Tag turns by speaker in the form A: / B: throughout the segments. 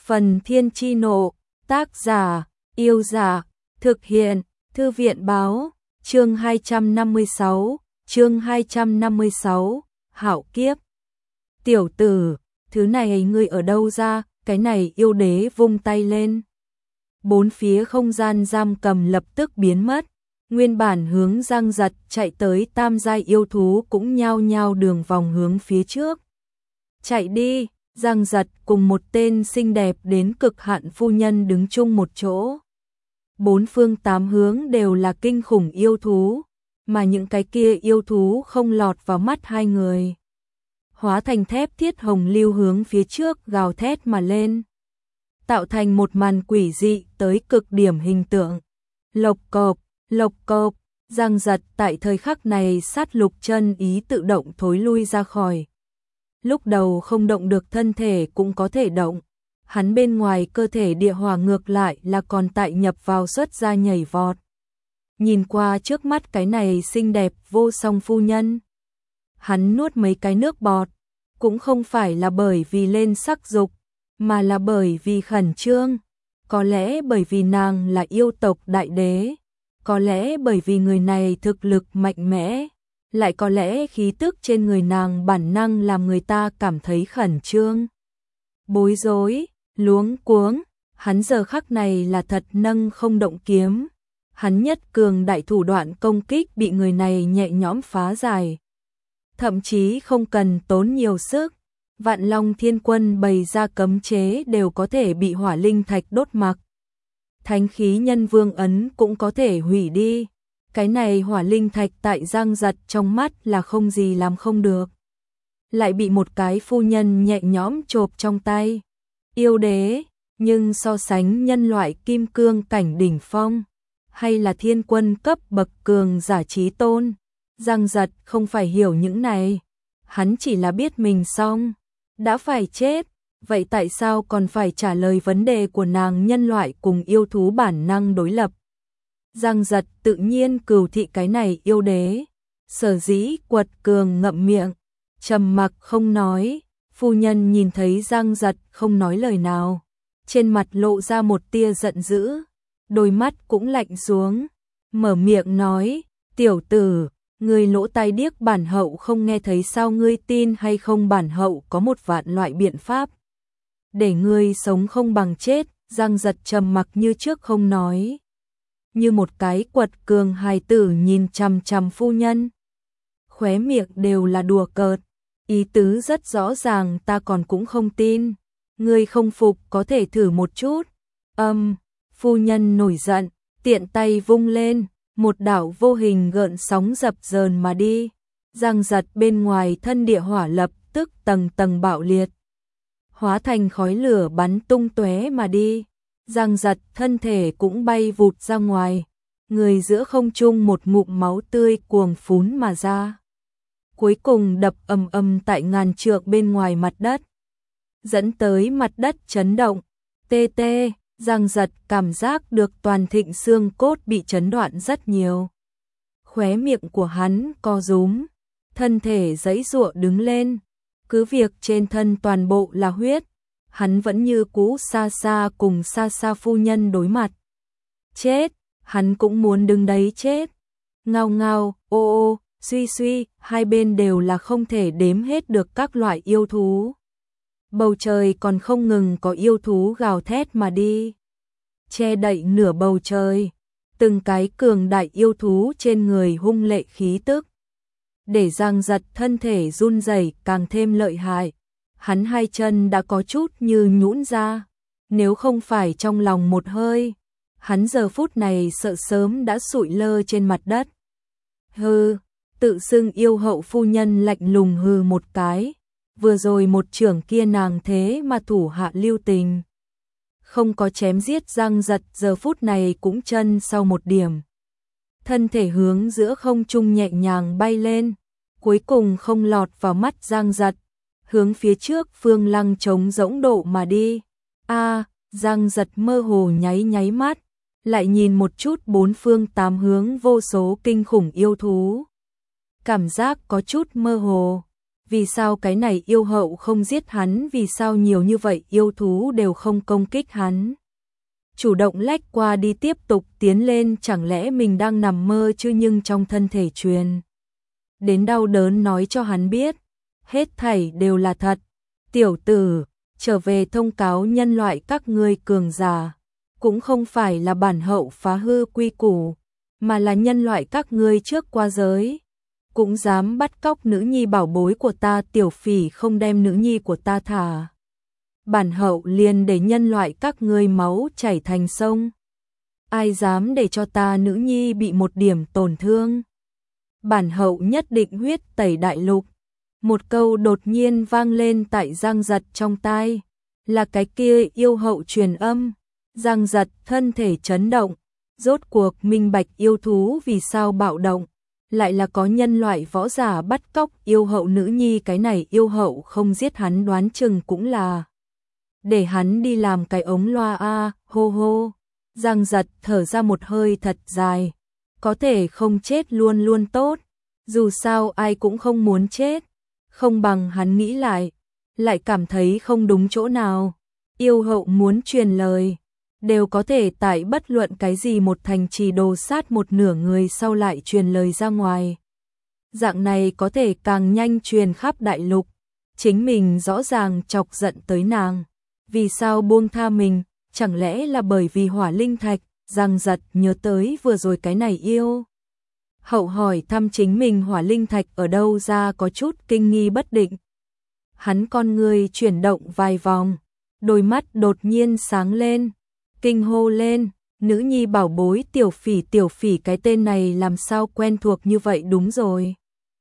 A: Phần Thiên Chi Nộ, tác giả, Yêu Giả, thực hiện, Thư viện Báo, chương 256, Hạo Kiếp. Tiểu tử, thứ này ngươi ở đâu ra, cái này yêu đế vung tay lên. Bốn phía không gian giam cầm lập tức biến mất, nguyên bản hướng Giang Giật chạy tới tam giai yêu thú cũng nhao nhao đường vòng hướng phía trước. Chạy đi! Giang Giật cùng một tên xinh đẹp đến cực hạn phu nhân đứng chung một chỗ. Bốn phương tám hướng đều là kinh khủng yêu thú, mà những cái kia yêu thú không lọt vào mắt hai người. Hóa thành thép thiết hồng lưu hướng phía trước gào thét mà lên, tạo thành một màn quỷ dị tới cực điểm hình tượng. Lộc cộp, Giang Giật tại thời khắc này sát lục chân ý tự động thối lui ra khỏi. Lúc đầu không động được thân thể cũng có thể động, hắn bên ngoài cơ thể địa hỏa ngược lại là còn tại nhập vào xuất ra nhảy vọt. Nhìn qua trước mắt cái này xinh đẹp vô song phu nhân, hắn nuốt mấy cái nước bọt, cũng không phải là bởi vì lên sắc dục, mà là bởi vì khẩn trương. Có lẽ bởi vì nàng là yêu tộc đại đế, có lẽ bởi vì người này thực lực mạnh mẽ, lại có lẽ khí tức trên người nàng bản năng làm người ta cảm thấy khẩn trương, bối rối, luống cuống. Hắn giờ khắc này là thật nâng không động kiếm, hắn nhất cường đại thủ đoạn công kích bị người này nhẹ nhõm phá giải, thậm chí không cần tốn nhiều sức. Vạn Long Thiên Quân bày ra cấm chế đều có thể bị hỏa linh thạch đốt mặc, thánh khí nhân vương ấn cũng có thể hủy đi. Cái này hỏa linh thạch tại Giang Giật trong mắt là không gì làm không được, lại bị một cái phu nhân nhẹ nhõm chộp trong tay. Yêu đế, nhưng so sánh nhân loại kim cương cảnh đỉnh phong, hay là thiên quân cấp bậc cường giả chí tôn, Giang Giật không phải hiểu những này, hắn chỉ là biết mình xong, đã phải chết. Vậy tại sao còn phải trả lời vấn đề của nàng? Nhân loại cùng yêu thú bản năng đối lập. Giang Giật tự nhiên cừu thị cái này yêu đế, sở dĩ quật cường ngậm miệng, trầm mặc không nói. Phu nhân nhìn thấy Giang Giật không nói lời nào, trên mặt lộ ra một tia giận dữ, đôi mắt cũng lạnh xuống, mở miệng nói: tiểu tử, ngươi lỗ tai điếc, bản hậu không nghe thấy sao? Ngươi tin hay không bản hậu có 1.000 loại biện pháp để ngươi sống không bằng chết. Giang Giật trầm mặc như trước không nói, như một cái quật cường hài tử nhìn chằm chằm phu nhân, khóe miệng đều là đùa cợt, ý tứ rất rõ ràng: ta còn cũng không tin, ngươi không phục có thể thử một chút. Phu nhân nổi giận, tiện tay vung lên, một đạo vô hình gợn sóng dập dờn mà đi. Giang Giật bên ngoài thân địa hỏa lập tức tầng tầng bạo liệt, hóa thành khói lửa bắn tung tóe mà đi. Giang Giật thân thể cũng bay vụt ra ngoài, người giữa không trung một ngụm máu tươi cuồng phún mà ra, cuối cùng đập ầm ầm tại ngàn trượng bên ngoài mặt đất, dẫn tới mặt đất chấn động. Tê tê, Giang Giật cảm giác được toàn thịnh xương cốt bị chấn đoạn rất nhiều. Khóe miệng của hắn co rúm, thân thể giãy giụa đứng lên, cứ việc trên thân toàn bộ là huyết, hắn vẫn như cũ xa xa cùng xa xa phu nhân đối mặt. Chết, hắn cũng muốn đứng đấy chết. Ngao ngao, ô ô, suy suy, hai bên đều là không thể đếm hết được các loại yêu thú. Bầu trời còn không ngừng có yêu thú gào thét mà đi, che đậy nửa bầu trời. Từng cái cường đại yêu thú trên người hung lệ khí tức, để Giang Giật thân thể run rẩy càng thêm lợi hại. Hắn hai chân đã có chút như nhũn ra, nếu không phải trong lòng một hơi, hắn giờ phút này sợ sớm đã sụi lơ trên mặt đất. Hừ, tự xưng yêu hậu phu nhân lạnh lùng hừ một cái, vừa rồi một chưởng kia nàng thế mà thủ hạ lưu tình, không có chém giết Giang Giật. Giờ phút này cũng chân sau một điểm, thân thể hướng giữa không trung nhẹ nhàng bay lên, cuối cùng không lọt vào mắt Giang Giật, hướng phía trước phương lăng trống rỗng độ mà đi. Giang Giật mơ hồ nháy mắt, lại nhìn một chút bốn phương tám hướng vô số kinh khủng yêu thú, cảm giác có chút mơ hồ. vì sao cái này yêu hậu không giết hắn, vì sao nhiều như vậy yêu thú đều không công kích hắn. Chủ động lách qua đi tiếp tục tiến lên, chẳng lẽ mình đang nằm mơ chứ, nhưng trong thân thể truyền đến đau đớn nói cho hắn biết, hết thảy đều là thật. Tiểu tử, trở về thông cáo nhân loại các ngươi cường giả, cũng không phải là bản hậu phá hư quy củ, mà là nhân loại các ngươi trước qua giới, cũng dám bắt cóc nữ nhi bảo bối của ta, tiểu phỉ không đem nữ nhi của ta thả. Bản hậu liền để nhân loại các ngươi máu chảy thành sông. Ai dám để cho ta nữ nhi bị một điểm tổn thương? Bản hậu nhất định huyết tẩy đại lục. Một câu đột nhiên vang lên tại Giang Giật trong tai, là cái kia yêu hậu truyền âm. Giang Giật thân thể chấn động, rốt cuộc minh bạch yêu thú vì sao bạo động, lại là có nhân loại võ giả bắt cóc yêu hậu nữ nhi, cái này yêu hậu không giết hắn đoán chừng cũng là để hắn đi làm cái ống loa a, hô hô. Giang Giật thở ra một hơi thật dài, có thể không chết luôn luôn tốt, dù sao ai cũng không muốn chết, không bằng hắn nghĩ lại cảm thấy không đúng chỗ nào. Yêu hậu muốn truyền lời, đều có thể tại bất luận cái gì một thành trì đồ sát một nửa người sau lại truyền lời ra ngoài. Dạng này có thể càng nhanh truyền khắp đại lục, chính mình rõ ràng chọc giận tới nàng. Vì sao buông tha mình, chẳng lẽ là bởi vì hỏa linh thạch? Giang Giật nhớ tới vừa rồi cái này yêu hậu hỏi thăm chính mình hỏa linh thạch ở đâu ra, có chút kinh nghi bất định. Hắn con người chuyển động vài vòng, đôi mắt đột nhiên sáng lên, kinh hô lên, nữ nhi bảo bối tiểu phỉ cái tên này làm sao quen thuộc như vậy, đúng rồi.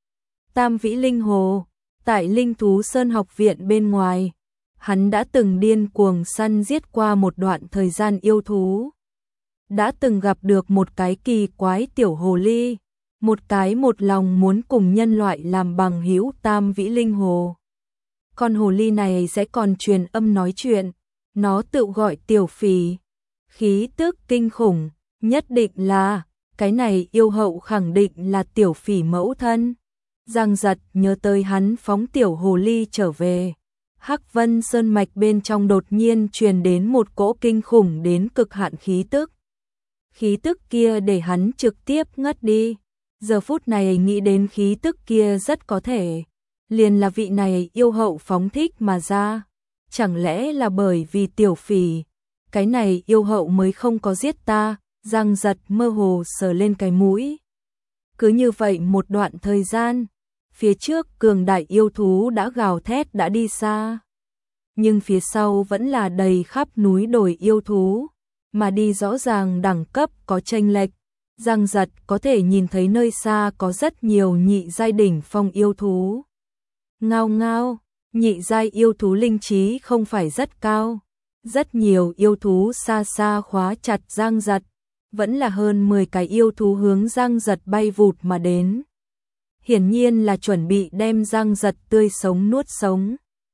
A: Tam Vĩ Linh Hồ, tại Linh Thú Sơn học viện bên ngoài, hắn đã từng điên cuồng săn giết qua một đoạn thời gian yêu thú. Đã từng gặp được một cái kỳ quái tiểu hồ ly, một cái một lòng muốn cùng nhân loại làm bằng hữu, Tam Vĩ Linh Hồ. Con hồ ly này sẽ còn truyền âm nói chuyện, nó tự gọi tiểu phỉ. Khí tức kinh khủng, nhất định là, cái này yêu hậu khẳng định là tiểu phỉ mẫu thân. Giang Giật nhớ tới hắn phóng tiểu hồ ly trở về. Hắc Vân Sơn mạch bên trong đột nhiên truyền đến một cỗ kinh khủng đến cực hạn khí tức. Khí tức kia để hắn trực tiếp ngất đi. Giờ phút này nghĩ đến khí tức kia rất có thể liền là vị này yêu hậu phóng thích mà ra. Chẳng lẽ là bởi vì tiểu phỉ, cái này yêu hậu mới không có giết ta? Giang Giật mơ hồ sờ lên cái mũi. Cứ như vậy một đoạn thời gian, phía trước cường đại yêu thú đã gào thét đã đi xa. Nhưng phía sau vẫn là đầy khắp núi đồi yêu thú, mà đi rõ ràng đẳng cấp có chênh lệch. Giang Giật có thể nhìn thấy nơi xa có rất nhiều nhị giai đỉnh phong yêu thú. Ngao ngao, nhị giai yêu thú linh trí không phải rất cao. Rất nhiều yêu thú xa xa khóa chặt Giang Giật, vẫn là hơn 10 cái yêu thú hướng Giang Giật bay vụt mà đến. Hiển nhiên là chuẩn bị đem Giang Giật tươi sống nuốt sống.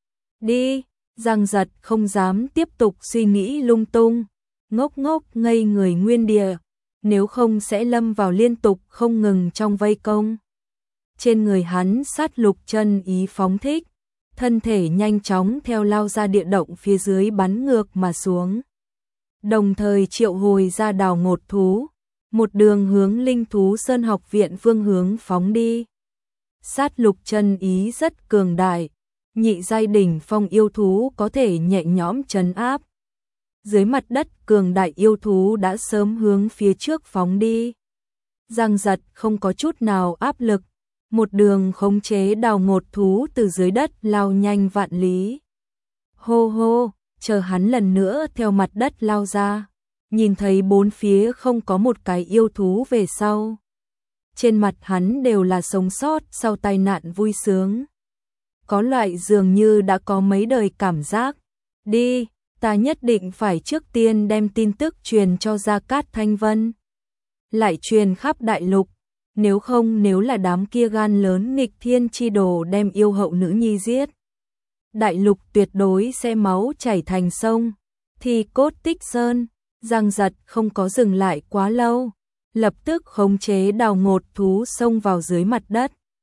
A: Đi, Giang Giật không dám tiếp tục suy nghĩ lung tung, ngốc ngốc ngây người nguyên địa, nếu không sẽ lâm vào liên tục không ngừng trong vây công. Trên người hắn sát lục chân ý phóng thích, thân thể nhanh chóng theo lao ra địa động phía dưới bắn ngược mà xuống. Đồng thời triệu hồi ra đào ngột thú, một đường hướng Linh Thú Sơn học viện phương hướng phóng đi. Sát lục chân ý rất cường đại, nhị giai đỉnh phong yêu thú có thể nhẹ nhõm trấn áp. Dưới mặt đất cường đại yêu thú đã sớm hướng phía trước phóng đi. Giang Giật không có chút nào áp lực, một đường khống chế đào ngột thú từ dưới đất lao nhanh vạn lý. Hô hô, chờ hắn lần nữa theo mặt đất lao ra, nhìn thấy bốn phía không có một cái yêu thú về sau. Trên mặt hắn đều là sống sót sau tai nạn vui sướng. Có loại dường như đã có mấy đời cảm giác. Đi, ta nhất định phải trước tiên đem tin tức truyền cho Gia Cát Thanh Vân. Lại truyền khắp đại lục. Nếu không, nếu là đám kia gan lớn nghịch thiên chi đồ đem yêu hậu nữ nhi giết, đại lục tuyệt đối sẽ máu chảy thành sông. Thì cốt tích sơn, Giang Giật không có dừng lại quá lâu, lập tức khống chế đào ngột thú xông vào dưới mặt đất.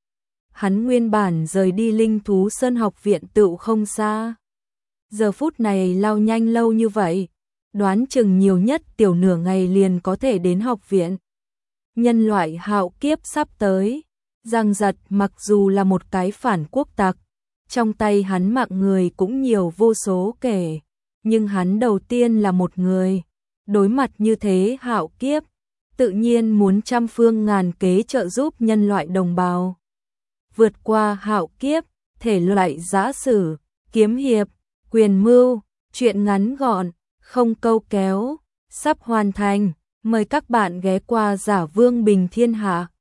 A: hắn nguyên bản rời đi Linh Thú Sơn học viện tựu không xa. Giờ phút này lao nhanh lâu như vậy, đoán chừng nhiều nhất tiểu nửa ngày liền có thể đến học viện. Nhân loại hạo kiếp sắp tới, Giang Giật mặc dù là một cái phản quốc tặc, trong tay hắn mạng người cũng nhiều vô số kể, nhưng hắn đầu tiên là một người, đối mặt như thế hạo kiếp, tự nhiên muốn trăm phương ngàn kế trợ giúp nhân loại đồng bào. Vượt qua hạo kiếp, thể loại giã sử, kiếm hiệp, quyền mưu, truyện ngắn gọn, không câu kéo, sắp hoàn thành. Mời các bạn ghé qua Giả Vương Bình Thiên Hạ.